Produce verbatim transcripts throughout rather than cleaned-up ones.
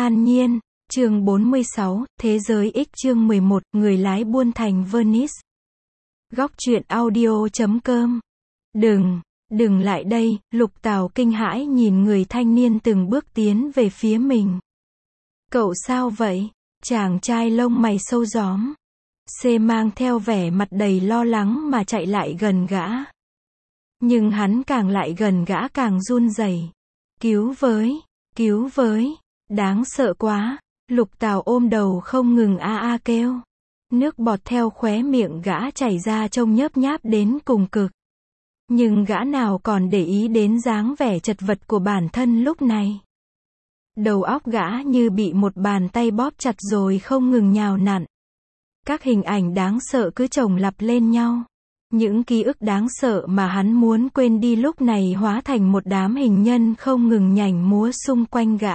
An Nhiên, chương bốn mươi sáu, Thế giới X chương mười một, người lái buôn thành Venice. Góc truyện audio chấm com. Đừng, đừng lại đây, Lục Tào kinh hãi nhìn người thanh niên từng bước tiến về phía mình. Cậu sao vậy? Chàng trai lông mày sâu gióm. C mang theo vẻ mặt đầy lo lắng mà chạy lại gần gã. Nhưng hắn càng lại gần gã càng run rẩy. Cứu với, cứu với, đáng sợ quá. Lục Tào ôm đầu không ngừng a a kêu. Nước bọt theo khóe miệng gã chảy ra trông nhớp nháp đến cùng cực. Nhưng gã nào còn để ý đến dáng vẻ chật vật của bản thân lúc này. Đầu óc gã như bị một bàn tay bóp chặt rồi không ngừng nhào nặn. Các hình ảnh đáng sợ cứ chồng lặp lên nhau. Những ký ức đáng sợ mà hắn muốn quên đi lúc này hóa thành một đám hình nhân không ngừng nhảy múa xung quanh gã.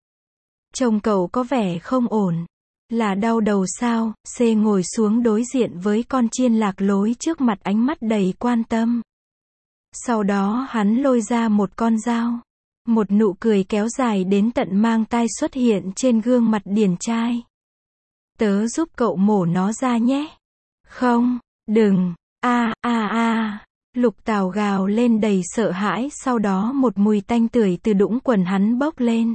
Trông cậu có vẻ không ổn. Là đau đầu sao? C ngồi xuống đối diện với con chiên lạc lối trước mặt, ánh mắt đầy quan tâm. Sau đó hắn lôi ra một con dao. Một nụ cười kéo dài đến tận mang tai xuất hiện trên gương mặt điển trai. Tớ giúp cậu mổ nó ra nhé. Không, đừng, a a a. Lục Tào gào lên đầy sợ hãi, sau đó một mùi tanh tưởi từ đũng quần hắn bốc lên.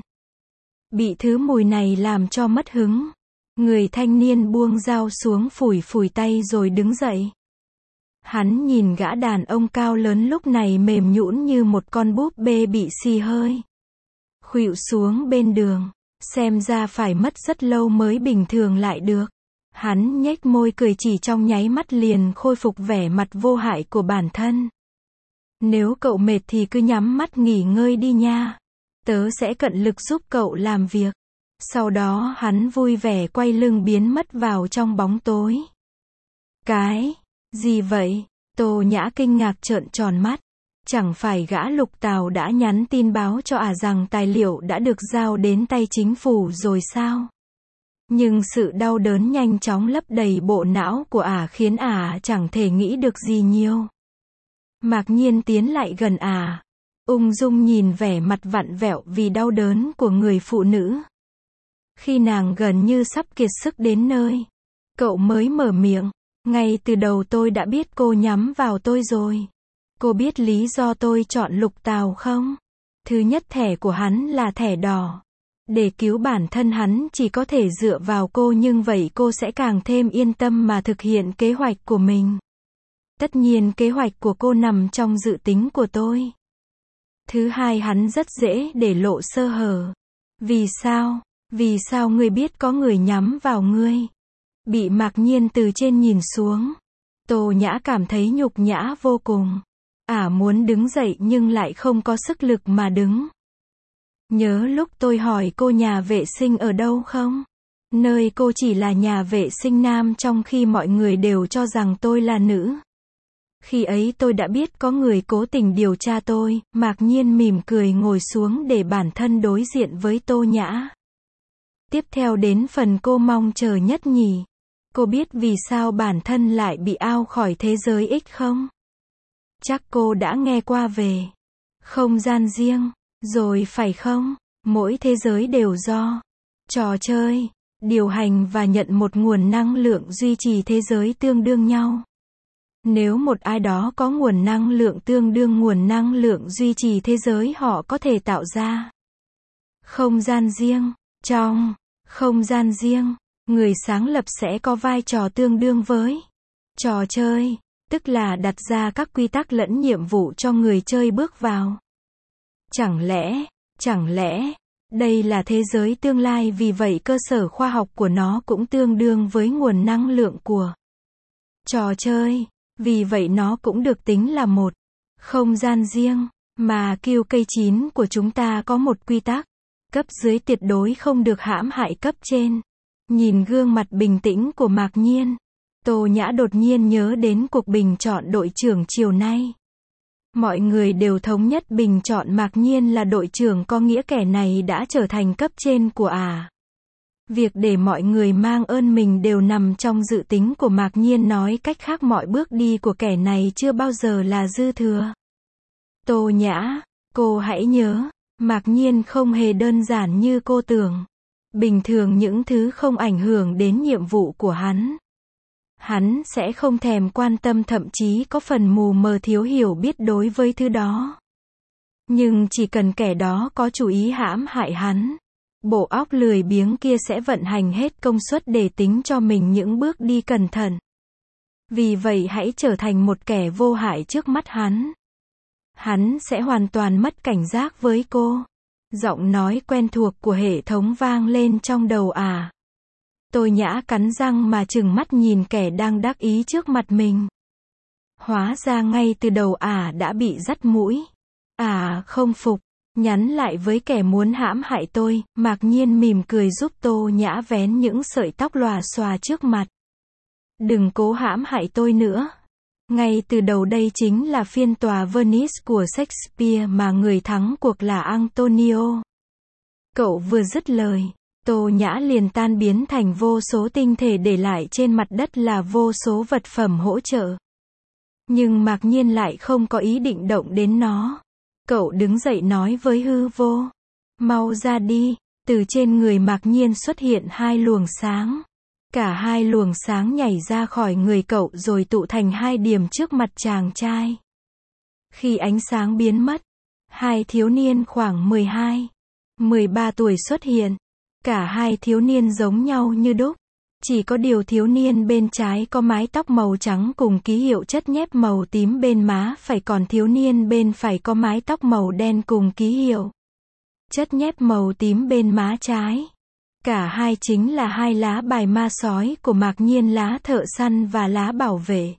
Bị thứ mùi này làm cho mất hứng. Người thanh niên buông dao xuống, phủi phủi tay rồi đứng dậy. Hắn nhìn gã đàn ông cao lớn lúc này mềm nhũn như một con búp bê bị xì hơi. Khuỵu xuống bên đường, xem ra phải mất rất lâu mới bình thường lại được. Hắn nhếch môi cười, chỉ trong nháy mắt liền khôi phục vẻ mặt vô hại của bản thân. Nếu cậu mệt thì cứ nhắm mắt nghỉ ngơi đi nha. Tớ sẽ cận lực giúp cậu làm việc. Sau đó hắn vui vẻ quay lưng biến mất vào trong bóng tối. Cái gì vậy? Tô Nhã kinh ngạc trợn tròn mắt. Chẳng phải gã Lục Tào đã nhắn tin báo cho ả rằng tài liệu đã được giao đến tay chính phủ rồi sao? Nhưng sự đau đớn nhanh chóng lấp đầy bộ não của ả khiến ả chẳng thể nghĩ được gì nhiều. Mạc Nhiên tiến lại gần ả, ung dung nhìn vẻ mặt vặn vẹo vì đau đớn của người phụ nữ. Khi nàng gần như sắp kiệt sức đến nơi, cậu mới mở miệng. Ngay từ đầu tôi đã biết cô nhắm vào tôi rồi. Cô biết lý do tôi chọn Lục Tào không? Thứ nhất, thẻ của hắn là thẻ đỏ. Để cứu bản thân hắn chỉ có thể dựa vào cô, nhưng vậy cô sẽ càng thêm yên tâm mà thực hiện kế hoạch của mình. Tất nhiên kế hoạch của cô nằm trong dự tính của tôi. Thứ hai, hắn rất dễ để lộ sơ hở. Vì sao? Vì sao ngươi biết có người nhắm vào ngươi? Bị Mạc Nhiên từ trên nhìn xuống, Tô Nhã cảm thấy nhục nhã vô cùng. Ả muốn đứng dậy nhưng lại không có sức lực mà đứng. Nhớ lúc tôi hỏi cô nhà vệ sinh ở đâu không? Nơi cô chỉ là nhà vệ sinh nam trong khi mọi người đều cho rằng tôi là nữ. Khi ấy tôi đã biết có người cố tình điều tra tôi. Mạc Nhiên mỉm cười ngồi xuống để bản thân đối diện với Tô Nhã. Tiếp theo đến phần cô mong chờ nhất nhỉ. Cô biết vì sao bản thân lại bị out khỏi thế giới X không? Chắc cô đã nghe qua về không gian riêng, rồi phải không? Mỗi thế giới đều do trò chơi điều hành và nhận một nguồn năng lượng duy trì thế giới tương đương nhau. Nếu một ai đó có nguồn năng lượng tương đương nguồn năng lượng duy trì thế giới, họ có thể tạo ra không gian riêng. Trong không gian riêng, người sáng lập sẽ có vai trò tương đương với trò chơi, tức là đặt ra các quy tắc lẫn nhiệm vụ cho người chơi bước vào. Chẳng lẽ, chẳng lẽ, đây là thế giới tương lai, vì vậy cơ sở khoa học của nó cũng tương đương với nguồn năng lượng của trò chơi, vì vậy nó cũng được tính là một không gian riêng, mà Q K chín của chúng ta có một quy tắc. Cấp dưới tuyệt đối không được hãm hại cấp trên. Nhìn gương mặt bình tĩnh của Mạc Nhiên, Tô Nhã đột nhiên nhớ đến cuộc bình chọn đội trưởng chiều nay. Mọi người đều thống nhất bình chọn Mạc Nhiên là đội trưởng, có nghĩa kẻ này đã trở thành cấp trên của ả. À. Việc để mọi người mang ơn mình đều nằm trong dự tính của Mạc Nhiên, nói cách khác mọi bước đi của kẻ này chưa bao giờ là dư thừa. Tô Nhã, cô hãy nhớ, Mạc Nhiên không hề đơn giản như cô tưởng. Bình thường những thứ không ảnh hưởng đến nhiệm vụ của hắn. Hắn sẽ không thèm quan tâm, thậm chí có phần mù mờ thiếu hiểu biết đối với thứ đó. Nhưng chỉ cần kẻ đó có chủ ý hãm hại hắn, bộ óc lười biếng kia sẽ vận hành hết công suất để tính cho mình những bước đi cẩn thận. Vì vậy hãy trở thành một kẻ vô hại trước mắt hắn. Hắn sẽ hoàn toàn mất cảnh giác với cô. Giọng nói quen thuộc của hệ thống vang lên trong đầu ả. Tô Nhã cắn răng mà trừng mắt nhìn kẻ đang đắc ý trước mặt mình. Hóa ra ngay từ đầu ả đã bị dắt mũi. Ả không phục, nhắn lại với kẻ muốn hãm hại tôi, Mạc Nhiên mỉm cười giúp Tô Nhã vén những sợi tóc lòa xòa trước mặt. Đừng cố hãm hại tôi nữa. Ngay từ đầu đây chính là phiên tòa Venice của Shakespeare mà người thắng cuộc là Antonio. Cậu vừa dứt lời, Tô Nhã liền tan biến thành vô số tinh thể, để lại trên mặt đất là vô số vật phẩm hỗ trợ. Nhưng Mạc Nhiên lại không có ý định động đến nó. Cậu đứng dậy nói với hư vô. Mau ra đi. Từ trên người Mạc Nhiên xuất hiện hai luồng sáng. Cả hai luồng sáng nhảy ra khỏi người cậu rồi tụ thành hai điểm trước mặt chàng trai. Khi ánh sáng biến mất, hai thiếu niên khoảng mười hai, mười ba tuổi xuất hiện. Cả hai thiếu niên giống nhau như đúc. Chỉ có điều thiếu niên bên trái có mái tóc màu trắng cùng ký hiệu chất nhép màu tím bên má phải, còn thiếu niên bên phải có mái tóc màu đen cùng ký hiệu chất nhép màu tím bên má trái. Cả hai chính là hai lá bài ma sói của Mạc Nhiên, lá thợ săn và lá bảo vệ.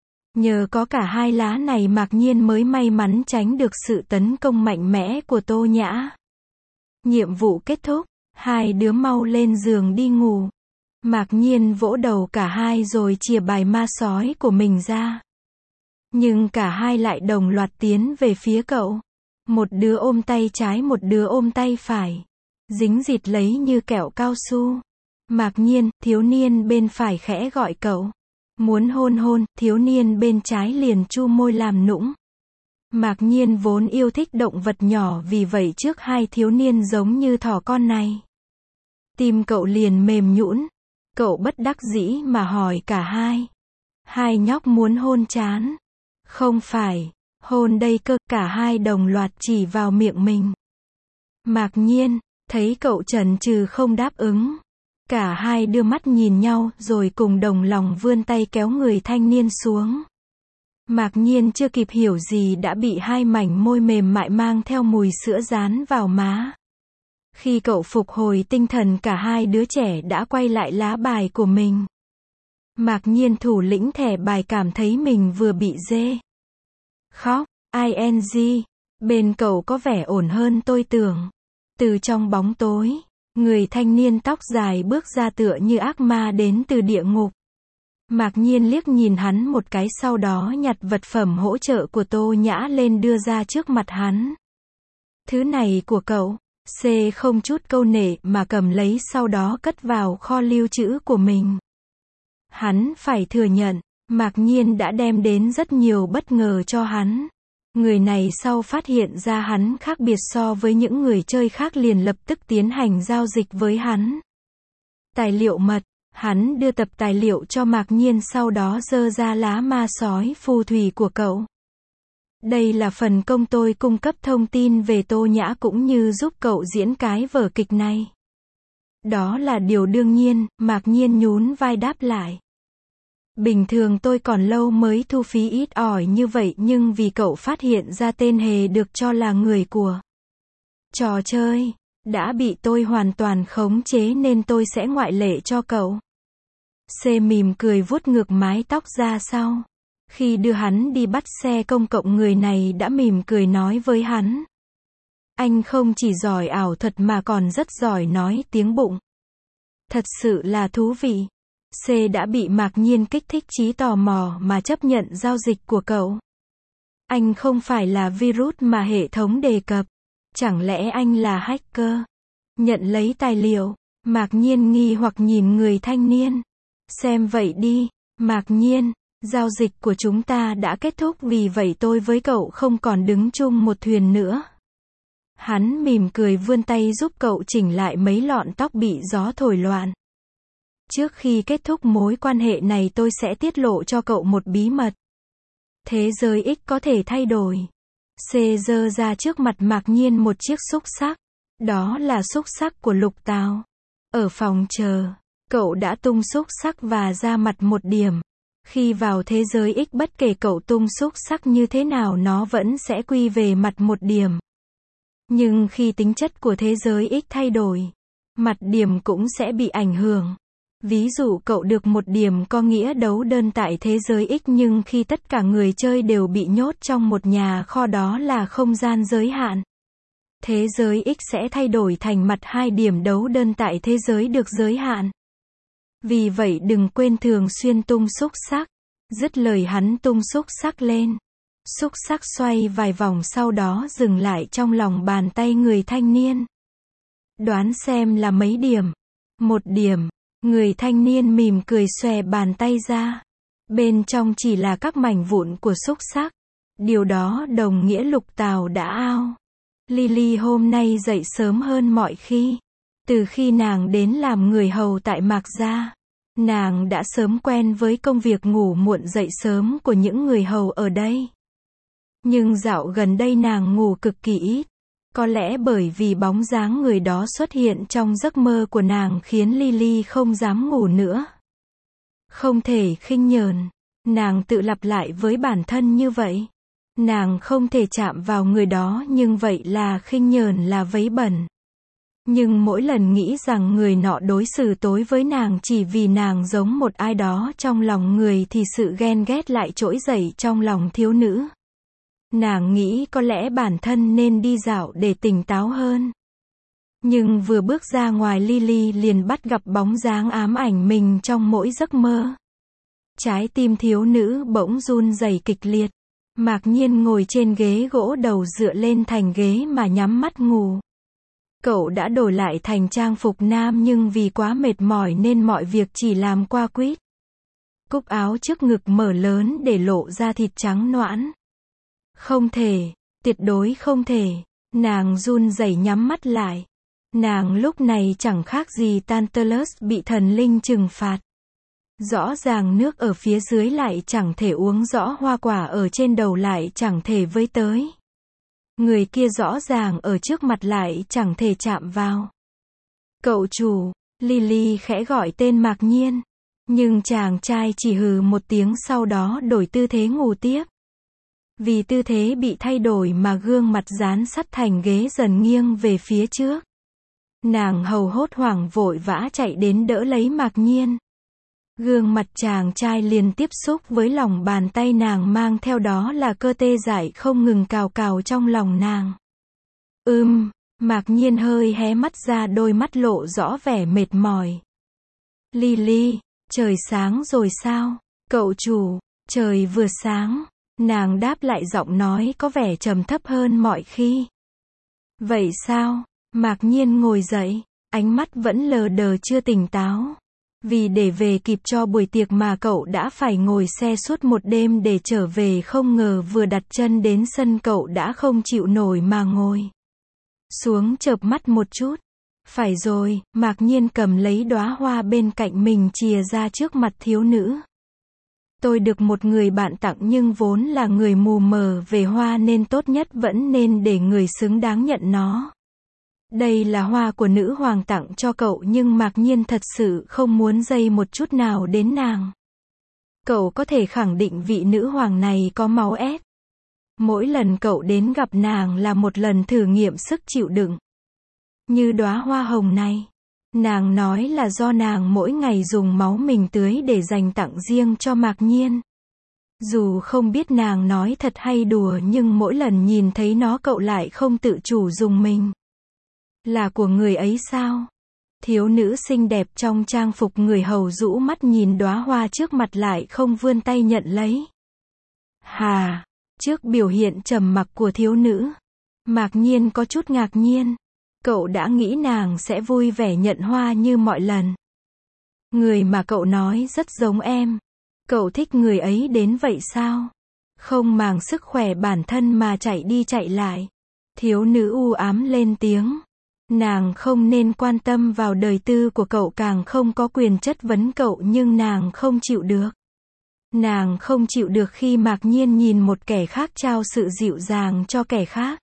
Nhờ có cả hai lá này Mạc Nhiên mới may mắn tránh được sự tấn công mạnh mẽ của Tô Nhã. Nhiệm vụ kết thúc, hai đứa mau lên giường đi ngủ. Mạc Nhiên vỗ đầu cả hai rồi chìa bài ma sói của mình ra. Nhưng cả hai lại đồng loạt tiến về phía cậu. Một đứa ôm tay trái, một đứa ôm tay phải. Dính dịt lấy như kẹo cao su. Mạc Nhiên, thiếu niên bên phải khẽ gọi cậu. Muốn hôn hôn, thiếu niên bên trái liền chu môi làm nũng. Mạc Nhiên vốn yêu thích động vật nhỏ, vì vậy trước hai thiếu niên giống như thỏ con này, tim cậu liền mềm nhũn. Cậu bất đắc dĩ mà hỏi cả hai. Hai nhóc muốn hôn chán. Không phải, hôn đây cơ. Cả hai đồng loạt chỉ vào miệng mình. Mạc Nhiên thấy cậu chần chừ không đáp ứng. Cả hai đưa mắt nhìn nhau rồi cùng đồng lòng vươn tay kéo người thanh niên xuống. Mạc Nhiên chưa kịp hiểu gì đã bị hai mảnh môi mềm mại mang theo mùi sữa dán vào má. Khi cậu phục hồi tinh thần, cả hai đứa trẻ đã quay lại lá bài của mình. Mạc Nhiên thủ lĩnh thẻ bài cảm thấy mình vừa bị dê khóc. ing bên cậu có vẻ ổn hơn tôi tưởng. Từ trong bóng tối, người thanh niên tóc dài bước ra tựa như ác ma đến từ địa ngục. Mạc Nhiên liếc nhìn hắn một cái, sau đó nhặt vật phẩm hỗ trợ của Tô Nhã lên đưa ra trước mặt hắn. Thứ này của cậu. C không chút câu nệ mà cầm lấy, sau đó cất vào kho lưu trữ của mình. Hắn phải thừa nhận, Mạc Nhiên đã đem đến rất nhiều bất ngờ cho hắn. Người này sau phát hiện ra hắn khác biệt so với những người chơi khác liền lập tức tiến hành giao dịch với hắn. Tài liệu mật, hắn đưa tập tài liệu cho Mạc Nhiên, sau đó giơ ra lá ma sói phù thủy của cậu. Đây là phần công tôi cung cấp thông tin về Tô Nhã cũng như giúp cậu diễn cái vở kịch này. Đó là điều đương nhiên, Mạc Nhiên nhún vai đáp lại. Bình thường tôi còn lâu mới thu phí ít ỏi như vậy, nhưng vì cậu phát hiện ra tên hề được cho là người của trò chơi đã bị tôi hoàn toàn khống chế nên tôi sẽ ngoại lệ cho cậu. C mỉm cười vuốt ngược mái tóc ra sau. Khi đưa hắn đi bắt xe công cộng, người này đã mỉm cười nói với hắn. Anh không chỉ giỏi ảo thuật mà còn rất giỏi nói tiếng bụng. Thật sự là thú vị. C đã bị Mạc Nhiên kích thích trí tò mò mà chấp nhận giao dịch của cậu. Anh không phải là virus mà hệ thống đề cập. Chẳng lẽ anh là hacker? Nhận lấy tài liệu. Mạc Nhiên nghi hoặc nhìn người thanh niên. Xem vậy đi, Mạc Nhiên. Giao dịch của chúng ta đã kết thúc, vì vậy tôi với cậu không còn đứng chung một thuyền nữa. Hắn mỉm cười vươn tay giúp cậu chỉnh lại mấy lọn tóc bị gió thổi loạn. Trước khi kết thúc mối quan hệ này tôi sẽ tiết lộ cho cậu một bí mật. Thế giới X có thể thay đổi. C giơ ra trước mặt Mạc Nhiên một chiếc xúc xắc. Đó là xúc xắc của Lục Tào. Ở phòng chờ, cậu đã tung xúc xắc và ra mặt một điểm. Khi vào thế giới X bất kể cậu tung xúc xắc như thế nào nó vẫn sẽ quy về mặt một điểm. Nhưng khi tính chất của thế giới X thay đổi, mặt điểm cũng sẽ bị ảnh hưởng. Ví dụ cậu được một điểm có nghĩa đấu đơn tại thế giới X nhưng khi tất cả người chơi đều bị nhốt trong một nhà kho đó là không gian giới hạn. Thế giới X sẽ thay đổi thành mặt hai điểm đấu đơn tại thế giới được giới hạn. Vì vậy đừng quên thường xuyên tung xúc xắc. Dứt lời hắn tung xúc xắc lên. Xúc xắc xoay vài vòng sau đó dừng lại trong lòng bàn tay người thanh niên. Đoán xem là mấy điểm? Một điểm. Người thanh niên mỉm cười xòe bàn tay ra. Bên trong chỉ là các mảnh vụn của xúc xắc. Điều đó đồng nghĩa Lục Tào đã ao. Lily hôm nay dậy sớm hơn mọi khi. Từ khi nàng đến làm người hầu tại Mạc Gia, nàng đã sớm quen với công việc ngủ muộn dậy sớm của những người hầu ở đây. Nhưng dạo gần đây nàng ngủ cực kỳ ít. Có lẽ bởi vì bóng dáng người đó xuất hiện trong giấc mơ của nàng khiến Lily không dám ngủ nữa. Không thể khinh nhờn. Nàng tự lặp lại với bản thân như vậy. Nàng không thể chạm vào người đó nhưng vậy là khinh nhờn là vấy bẩn. Nhưng mỗi lần nghĩ rằng người nọ đối xử tối với nàng chỉ vì nàng giống một ai đó trong lòng người thì sự ghen ghét lại trỗi dậy trong lòng thiếu nữ. Nàng nghĩ có lẽ bản thân nên đi dạo để tỉnh táo hơn. Nhưng vừa bước ra ngoài Lily liền bắt gặp bóng dáng ám ảnh mình trong mỗi giấc mơ. Trái tim thiếu nữ bỗng run rẩy kịch liệt. Mạc Nhiên ngồi trên ghế gỗ đầu dựa lên thành ghế mà nhắm mắt ngủ. Cậu đã đổi lại thành trang phục nam nhưng vì quá mệt mỏi nên mọi việc chỉ làm qua quýt. Cúc áo trước ngực mở lớn để lộ ra thịt trắng nõn. Không thể, tuyệt đối không thể. Nàng run rẩy nhắm mắt lại. Nàng lúc này chẳng khác gì Tantalus bị thần linh trừng phạt. Rõ ràng nước ở phía dưới lại chẳng thể uống rõ hoa quả ở trên đầu lại chẳng thể với tới. Người kia rõ ràng ở trước mặt lại chẳng thể chạm vào. Cậu chủ, Lily khẽ gọi tên Mạc Nhiên. Nhưng chàng trai chỉ hừ một tiếng sau đó đổi tư thế ngủ tiếp. Vì tư thế bị thay đổi mà gương mặt dán sắt thành ghế dần nghiêng về phía trước. Nàng hầu hốt hoảng vội vã chạy đến đỡ lấy Mạc Nhiên. Gương mặt chàng trai liền tiếp xúc với lòng bàn tay nàng mang theo đó là cơ tê dại không ngừng cào cào trong lòng nàng. Ưm, Mạc Nhiên hơi hé mắt ra đôi mắt lộ rõ vẻ mệt mỏi. Lily, trời sáng rồi sao? Cậu chủ, trời vừa sáng. Nàng đáp lại giọng nói có vẻ trầm thấp hơn mọi khi. Vậy sao? Mạc Nhiên ngồi dậy, ánh mắt vẫn lờ đờ chưa tỉnh táo. Vì để về kịp cho buổi tiệc mà cậu đã phải ngồi xe suốt một đêm để trở về không ngờ vừa đặt chân đến sân cậu đã không chịu nổi mà ngồi xuống chợp mắt một chút. Phải rồi, Mạc Nhiên cầm lấy đóa hoa bên cạnh mình chìa ra trước mặt thiếu nữ. Tôi được một người bạn tặng nhưng vốn là người mù mờ về hoa nên tốt nhất vẫn nên để người xứng đáng nhận nó. Đây là hoa của nữ hoàng tặng cho cậu nhưng Mạc Nhiên thật sự không muốn dây một chút nào đến nàng. Cậu có thể khẳng định vị nữ hoàng này có máu ép. Mỗi lần cậu đến gặp nàng là một lần thử nghiệm sức chịu đựng. Như đóa hoa hồng này. Nàng nói là do nàng mỗi ngày dùng máu mình tưới để dành tặng riêng cho Mạc Nhiên. Dù không biết nàng nói thật hay đùa nhưng mỗi lần nhìn thấy nó cậu lại không tự chủ dùng mình. Là của người ấy sao? Thiếu nữ xinh đẹp trong trang phục người hầu rũ mắt nhìn đóa hoa trước mặt lại không vươn tay nhận lấy. Hà, trước biểu hiện trầm mặc của thiếu nữ, Mạc Nhiên có chút ngạc nhiên. Cậu đã nghĩ nàng sẽ vui vẻ nhận hoa như mọi lần. Người mà cậu nói rất giống em. Cậu thích người ấy đến vậy sao? Không màng sức khỏe bản thân mà chạy đi chạy lại. Thiếu nữ u ám lên tiếng. Nàng không nên quan tâm vào đời tư của cậu, càng không có quyền chất vấn cậu, nhưng nàng không chịu được. Nàng không chịu được khi Mạc Nhiên nhìn một kẻ khác trao sự dịu dàng cho kẻ khác.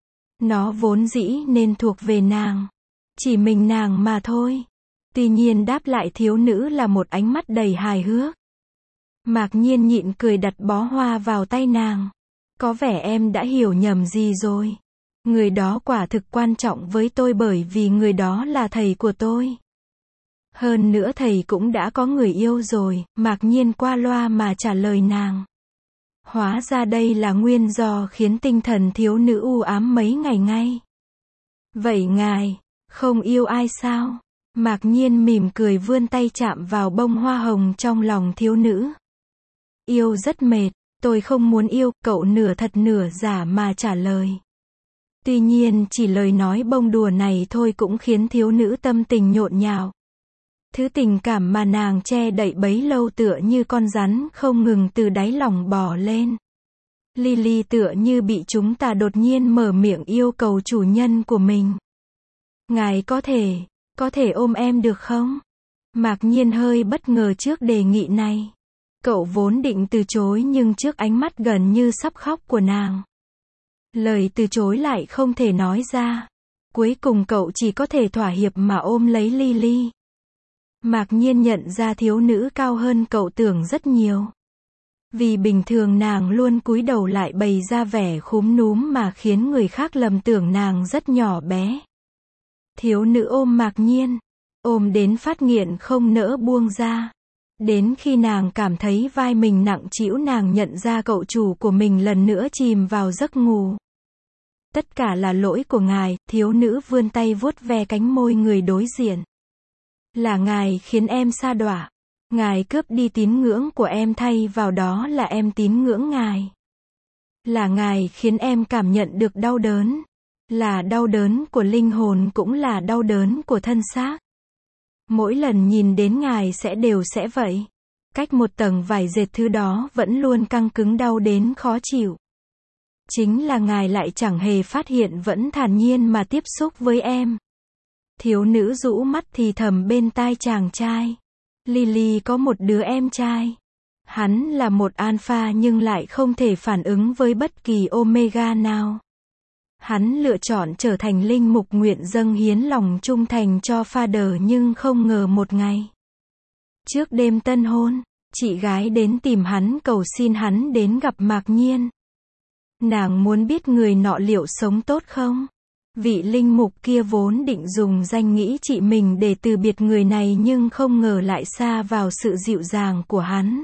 Nó vốn dĩ nên thuộc về nàng. Chỉ mình nàng mà thôi. Tuy nhiên đáp lại thiếu nữ là một ánh mắt đầy hài hước. Mạc Nhiên nhịn cười đặt bó hoa vào tay nàng. Có vẻ em đã hiểu nhầm gì rồi. Người đó quả thực quan trọng với tôi bởi vì người đó là thầy của tôi. Hơn nữa thầy cũng đã có người yêu rồi, Mạc Nhiên qua loa mà trả lời nàng. Hóa ra đây là nguyên do khiến tinh thần thiếu nữ u ám mấy ngày ngay. Vậy ngài, không yêu ai sao? Mạc Nhiên mỉm cười vươn tay chạm vào bông hoa hồng trong lòng thiếu nữ. Yêu rất mệt, tôi không muốn yêu, cậu nửa thật nửa giả mà trả lời. Tuy nhiên chỉ lời nói bông đùa này thôi cũng khiến thiếu nữ tâm tình nhộn nhạo. Thứ tình cảm mà nàng che đậy bấy lâu tựa như con rắn không ngừng từ đáy lòng bò lên. Lily tựa như bị chúng ta đột nhiên mở miệng yêu cầu chủ nhân của mình. Ngài có thể, có thể ôm em được không? Mạc Nhiên hơi bất ngờ trước đề nghị này. Cậu vốn định từ chối nhưng trước ánh mắt gần như sắp khóc của nàng, lời từ chối lại không thể nói ra. Cuối cùng cậu chỉ có thể thỏa hiệp mà ôm lấy Lily. Mạc Nhiên nhận ra thiếu nữ cao hơn cậu tưởng rất nhiều. Vì bình thường nàng luôn cúi đầu lại bày ra vẻ khúm núm mà khiến người khác lầm tưởng nàng rất nhỏ bé. Thiếu nữ ôm Mạc Nhiên, ôm đến phát nghiện không nỡ buông ra. Đến khi nàng cảm thấy vai mình nặng trĩu, nàng nhận ra cậu chủ của mình lần nữa chìm vào giấc ngủ. Tất cả là lỗi của ngài, thiếu nữ vươn tay vuốt ve cánh môi người đối diện. Là ngài khiến em sa đọa. Ngài cướp đi tín ngưỡng của em thay vào đó là em tín ngưỡng ngài. Là ngài khiến em cảm nhận được đau đớn. Là đau đớn của linh hồn cũng là đau đớn của thân xác. Mỗi lần nhìn đến ngài sẽ đều sẽ vậy. Cách một tầng vải dệt thứ đó vẫn luôn căng cứng đau đến khó chịu. Chính là ngài lại chẳng hề phát hiện vẫn thản nhiên mà tiếp xúc với em. Thiếu nữ rũ mắt thì thầm bên tai chàng trai. Lily có một đứa em trai. Hắn là một alpha nhưng lại không thể phản ứng với bất kỳ omega nào. Hắn lựa chọn trở thành linh mục nguyện dâng hiến lòng trung thành cho Father, nhưng không ngờ một ngày, trước đêm tân hôn, chị gái đến tìm hắn cầu xin hắn đến gặp Mạc Nhiên. Nàng muốn biết người nọ liệu sống tốt không? Vị linh mục kia vốn định dùng danh nghĩa chị mình để từ biệt người này nhưng không ngờ lại sa vào sự dịu dàng của hắn.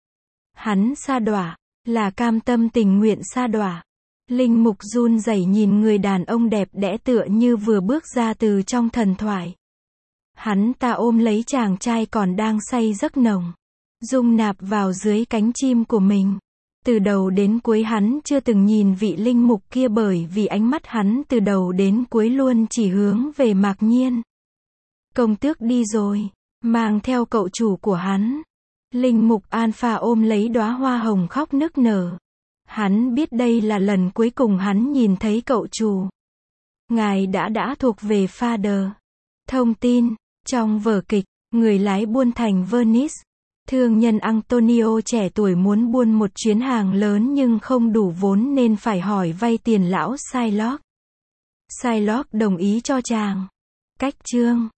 Hắn sa đọa, là cam tâm tình nguyện sa đọa. Linh mục run rẩy nhìn người đàn ông đẹp đẽ tựa như vừa bước ra từ trong thần thoại. Hắn ta ôm lấy chàng trai còn đang say giấc nồng, dung nạp vào dưới cánh chim của mình. Từ đầu đến cuối hắn chưa từng nhìn vị linh mục kia bởi vì ánh mắt hắn từ đầu đến cuối luôn chỉ hướng về Mạc Nhiên. Công tước đi rồi, mang theo cậu chủ của hắn. Linh mục Alpha ôm lấy đóa hoa hồng khóc nức nở. Hắn biết đây là lần cuối cùng hắn nhìn thấy cậu chủ. Ngài đã đã thuộc về Father. Thông tin, trong vở kịch, người lái buôn thành Venice, thương nhân Antonio trẻ tuổi muốn buôn một chuyến hàng lớn nhưng không đủ vốn nên phải hỏi vay tiền lão Shylock. Shylock đồng ý cho chàng. Cách chương